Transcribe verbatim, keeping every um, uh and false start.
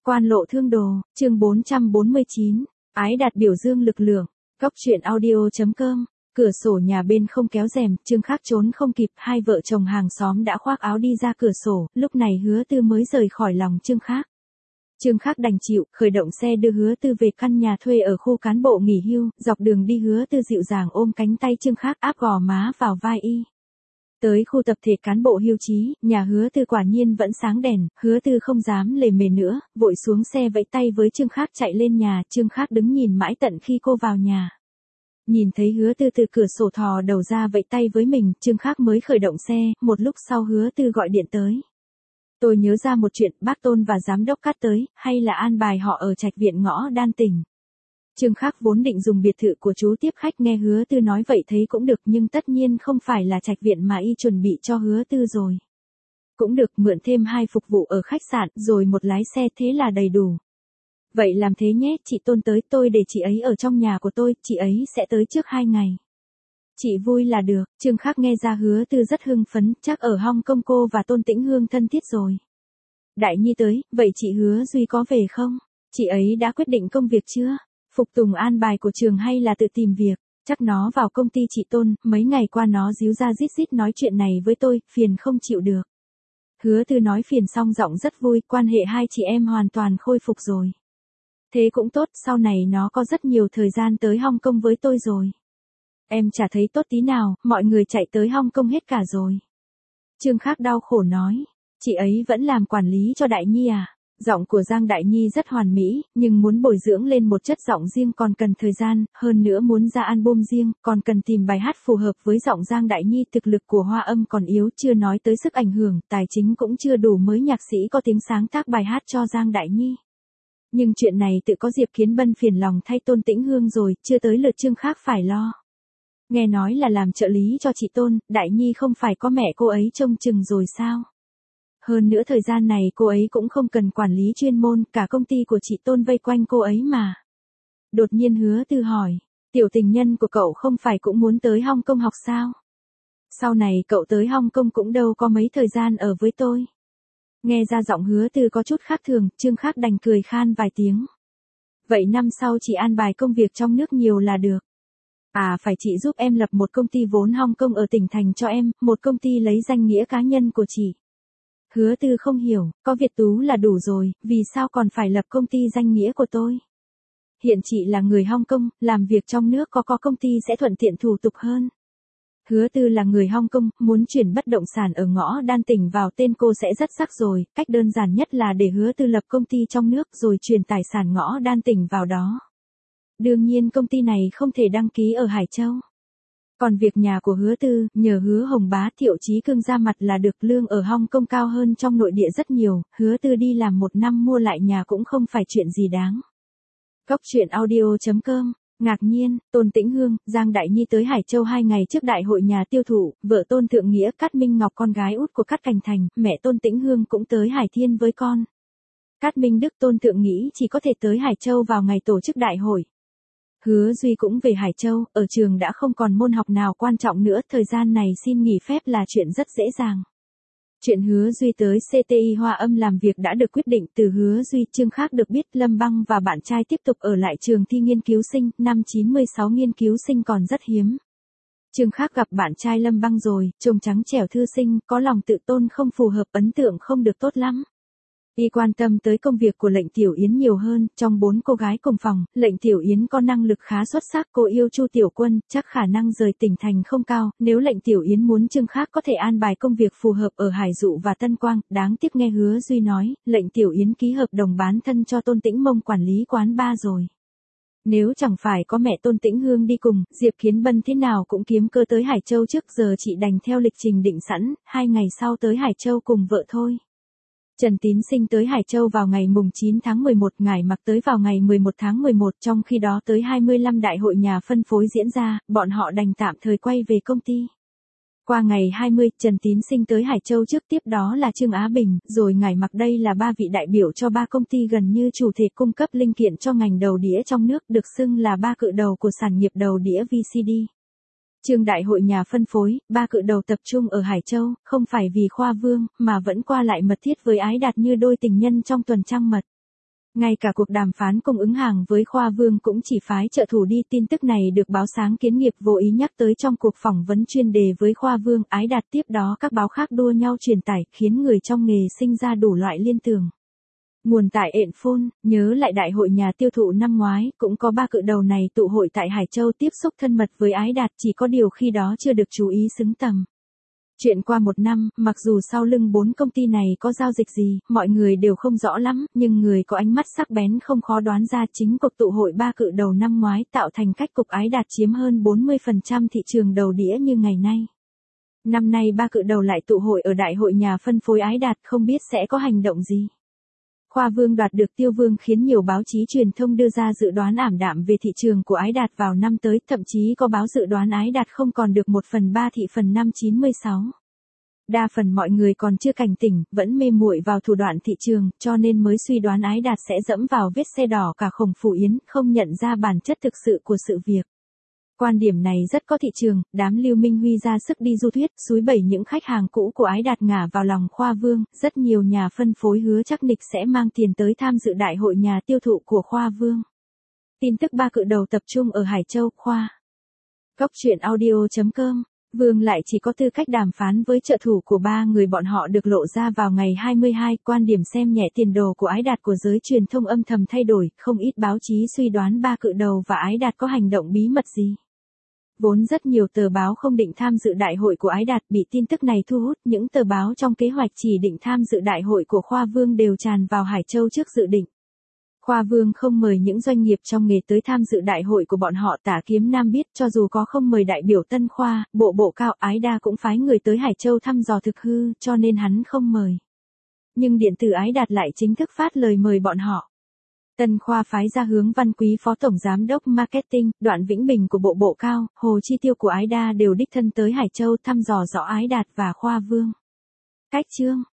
Quan lộ thương đồ, chương bốn trăm bốn mươi chín, ái đạt biểu dương lực lượng, góc truyện audio.com, cửa sổ nhà bên không kéo rèm, Trương Khắc trốn không kịp, hai vợ chồng hàng xóm đã khoác áo đi ra cửa sổ, lúc này Hứa Tư mới rời khỏi lòng Trương Khắc. Trương Khắc đành chịu, khởi động xe đưa Hứa Tư về căn nhà thuê ở khu cán bộ nghỉ hưu, dọc đường đi Hứa Tư dịu dàng ôm cánh tay Trương Khắc áp gò má vào vai y. Tới khu tập thể cán bộ hưu trí, nhà Hứa Tư quả nhiên vẫn sáng đèn, Hứa Tư không dám lề mề nữa, vội xuống xe vẫy tay với Trương Khắc chạy lên nhà, Trương Khắc đứng nhìn mãi tận khi cô vào nhà. Nhìn thấy Hứa Tư từ cửa sổ thò đầu ra vẫy tay với mình, Trương Khắc mới khởi động xe, một lúc sau Hứa Tư gọi điện tới. Tôi nhớ ra một chuyện, bác Tôn và giám đốc Cát tới, hay là an bài họ ở trạch viện ngõ Đan Tỉnh. Trương Khắc vốn định dùng biệt thự của chú tiếp khách, nghe Hứa Tư nói vậy thấy cũng được, nhưng tất nhiên không phải là trạch viện mà y chuẩn bị cho Hứa Tư rồi. Cũng được, mượn thêm hai phục vụ ở khách sạn, rồi một lái xe, thế là đầy đủ. Vậy làm thế nhé, chị Tôn tới, tôi để chị ấy ở trong nhà của tôi, chị ấy sẽ tới trước hai ngày. Chị vui là được. Trương Khắc nghe ra Hứa Tư rất hưng phấn, chắc ở Hong Kong cô và Tôn Tĩnh Hương thân thiết rồi. Đại Nhi tới, vậy chị Hứa Duy có về không? Chị ấy đã quyết định công việc chưa? Phục tùng an bài của trường hay là tự tìm việc? Chắc nó vào công ty chị Tôn, mấy ngày qua nó díu ra rít rít nói chuyện này với tôi, phiền không chịu được. Hứa Tư nói phiền xong giọng rất vui, quan hệ hai chị em hoàn toàn khôi phục rồi. Thế cũng tốt, sau này nó có rất nhiều thời gian tới Hong Kong với tôi rồi. Em chả thấy tốt tí nào, mọi người chạy tới Hong Kong hết cả rồi. Trương Khắc đau khổ nói, chị ấy vẫn làm quản lý cho Đại Nhi à? Giọng của Giang Đại Nhi rất hoàn mỹ, nhưng muốn bồi dưỡng lên một chất giọng riêng còn cần thời gian, hơn nữa muốn ra album riêng, còn cần tìm bài hát phù hợp với giọng Giang Đại Nhi. Thực lực của Hoa Âm còn yếu, chưa nói tới sức ảnh hưởng, tài chính cũng chưa đủ mới nhạc sĩ có tiếng sáng tác bài hát cho Giang Đại Nhi. Nhưng chuyện này tự có Diệp Kiến Bân phiền lòng thay Tôn Tĩnh Hương rồi, chưa tới lượt Trương Khắc phải lo. Nghe nói là làm trợ lý cho chị Tôn, Đại Nhi không phải có mẹ cô ấy trông chừng rồi sao? Hơn nữa thời gian này cô ấy cũng không cần quản lý chuyên môn, cả công ty của chị Tôn vây quanh cô ấy mà. Đột nhiên Hứa Tư hỏi, tiểu tình nhân của cậu không phải cũng muốn tới Hong Kong học sao? Sau này cậu tới Hong Kong cũng đâu có mấy thời gian ở với tôi. Nghe ra giọng Hứa Tư có chút khác thường, Trương Khắc đành cười khan vài tiếng. Vậy năm sau chị an bài công việc trong nước nhiều là được. À phải, chị giúp em lập một công ty vốn Hong Kong ở tỉnh thành cho em, một công ty lấy danh nghĩa cá nhân của chị. Hứa Tư không hiểu, có Việt Tú là đủ rồi, vì sao còn phải lập công ty danh nghĩa của tôi? Hiện chị là người Hong Kong, làm việc trong nước có có công ty sẽ thuận tiện thủ tục hơn. Hứa Tư là người Hong Kong, muốn chuyển bất động sản ở ngõ Đan Tỉnh vào tên cô sẽ rất rắc rồi, cách đơn giản nhất là để Hứa Tư lập công ty trong nước rồi chuyển tài sản ngõ Đan Tỉnh vào đó. Đương nhiên công ty này không thể đăng ký ở Hải Châu. Còn việc nhà của Hứa Tư, nhờ Hứa Hồng Bá Thiệu Chí Cương ra mặt là được, lương ở Hong Kong cao hơn trong nội địa rất nhiều, Hứa Tư đi làm một năm mua lại nhà cũng không phải chuyện gì đáng. Góc truyện audio.com, ngạc nhiên, Tôn Tĩnh Hương, Giang Đại Nhi tới Hải Châu hai ngày trước đại hội nhà tiêu thụ, vợ Tôn Thượng Nghĩa Cát Minh Ngọc con gái út của Cát Cảnh Thành, mẹ Tôn Tĩnh Hương cũng tới Hải Thiên với con. Cát Minh Đức Tôn Thượng nghĩ chỉ có thể tới Hải Châu vào ngày tổ chức đại hội. Hứa Duy cũng về Hải Châu, ở trường đã không còn môn học nào quan trọng nữa, thời gian này xin nghỉ phép là chuyện rất dễ dàng. Chuyện Hứa Duy tới xê tê i Hoa Âm làm việc đã được quyết định. Từ Hứa Duy, Trương Khắc được biết Lâm Băng và bạn trai tiếp tục ở lại trường thi nghiên cứu sinh, năm chín mươi sáu nghiên cứu sinh còn rất hiếm. Trương Khắc gặp bạn trai Lâm Băng rồi, trông trắng trẻo thư sinh, có lòng tự tôn không phù hợp, ấn tượng không được tốt lắm. Y quan tâm tới công việc của Lệnh Tiểu Yến nhiều hơn, trong bốn cô gái cùng phòng, Lệnh Tiểu Yến có năng lực khá xuất sắc, cô yêu Chu Tiểu Quân, chắc khả năng rời tỉnh thành không cao, nếu Lệnh Tiểu Yến muốn Trương Khắc có thể an bài công việc phù hợp ở Hải Dụ và Tân Quang, đáng tiếc nghe Hứa Duy nói, Lệnh Tiểu Yến ký hợp đồng bán thân cho Tôn Tĩnh Mông quản lý quán bar rồi. Nếu chẳng phải có mẹ Tôn Tĩnh Hương đi cùng, Diệp Kiến Bân thế nào cũng kiếm cơ tới Hải Châu, trước giờ chị đành theo lịch trình định sẵn, hai ngày sau tới Hải Châu cùng vợ thôi. Trần Tín Sinh tới Hải Châu vào ngày mùng chín tháng mười một, Ngải Mặc tới vào ngày mười một tháng mười một, trong khi đó tới hai mươi lăm đại hội nhà phân phối diễn ra, bọn họ đành tạm thời quay về công ty. Qua ngày hai mươi, Trần Tín Sinh tới Hải Châu trước, tiếp đó là Trương Á Bình, rồi Ngải Mặc. Đây là ba vị đại biểu cho ba công ty gần như chủ thể cung cấp linh kiện cho ngành đầu đĩa trong nước, được xưng là ba cự đầu của sản nghiệp đầu đĩa vê xê đê. Chương đại hội nhà phân phối, ba cự đầu tập trung ở Hải Châu, không phải vì khoa vương, mà vẫn qua lại mật thiết với Ái Đạt như đôi tình nhân trong tuần trăng mật. Ngay cả cuộc đàm phán cung ứng hàng với Khoa Vương cũng chỉ phái trợ thủ đi. Tin tức này được báo Sáng Kiến Nghiệp vô ý nhắc tới trong cuộc phỏng vấn chuyên đề với Khoa Vương. Ái Đạt tiếp đó các báo khác đua nhau truyền tải, khiến người trong nghề sinh ra đủ loại liên tưởng. Nguồn tại ện phôn, nhớ lại đại hội nhà tiêu thụ năm ngoái, cũng có ba cự đầu này tụ hội tại Hải Châu tiếp xúc thân mật với Ái Đạt, chỉ có điều khi đó chưa được chú ý xứng tầm. Chuyện qua một năm, mặc dù sau lưng bốn công ty này có giao dịch gì, mọi người đều không rõ lắm, nhưng người có ánh mắt sắc bén không khó đoán ra chính cuộc tụ hội ba cự đầu năm ngoái tạo thành cách cục Ái Đạt chiếm hơn bốn mươi phần trăm thị trường đầu đĩa như ngày nay. Năm nay ba cự đầu lại tụ hội ở đại hội nhà phân phối Ái Đạt, không biết sẽ có hành động gì. Khoa Vương đoạt được Tiêu Vương khiến nhiều báo chí truyền thông đưa ra dự đoán ảm đạm về thị trường của Ái Đạt vào năm tới, thậm chí có báo dự đoán Ái Đạt không còn được một phần ba thị phần năm chín mươi sáu. Đa phần mọi người còn chưa cảnh tỉnh, vẫn mê muội vào thủ đoạn thị trường, cho nên mới suy đoán Ái Đạt sẽ dẫm vào vết xe đỏ cả Khổng Phủ Yến, không nhận ra bản chất thực sự của sự việc. Quan điểm này rất có thị trường, đám Lưu Minh Huy ra sức đi du thuyết, xúi bẩy những khách hàng cũ của Ái Đạt ngả vào lòng Khoa Vương, rất nhiều nhà phân phối hứa chắc nịch sẽ mang tiền tới tham dự đại hội nhà tiêu thụ của Khoa Vương. Tin tức ba cự đầu tập trung ở Hải Châu, Khoa. Góc truyện audio chấm com, Vương lại chỉ có tư cách đàm phán với trợ thủ của ba người bọn họ được lộ ra vào ngày hai mươi hai, quan điểm xem nhẹ tiền đồ của Ái Đạt của giới truyền thông âm thầm thay đổi, không ít báo chí suy đoán ba cự đầu và Ái Đạt có hành động bí mật gì. Vốn rất nhiều tờ báo không định tham dự đại hội của Ái Đạt bị tin tức này thu hút, những tờ báo trong kế hoạch chỉ định tham dự đại hội của Khoa Vương đều tràn vào Hải Châu trước dự định. Khoa Vương không mời những doanh nghiệp trong nghề tới tham dự đại hội của bọn họ. Tả Kiếm Nam biết cho dù có không mời đại biểu Tân Khoa, bộ bộ cao, Ái Đa cũng phái người tới Hải Châu thăm dò thực hư, cho nên hắn không mời. Nhưng điện tử Ái Đạt lại chính thức phát lời mời bọn họ. Tân Khoa phái ra Hướng Văn Quý Phó Tổng Giám đốc Marketing, Đoạn Vĩnh Bình của bộ bộ cao, Hồ Chi Tiêu của Ái Đa đều đích thân tới Hải Châu thăm dò rõ Ái Đạt và Khoa Vương. Cách chương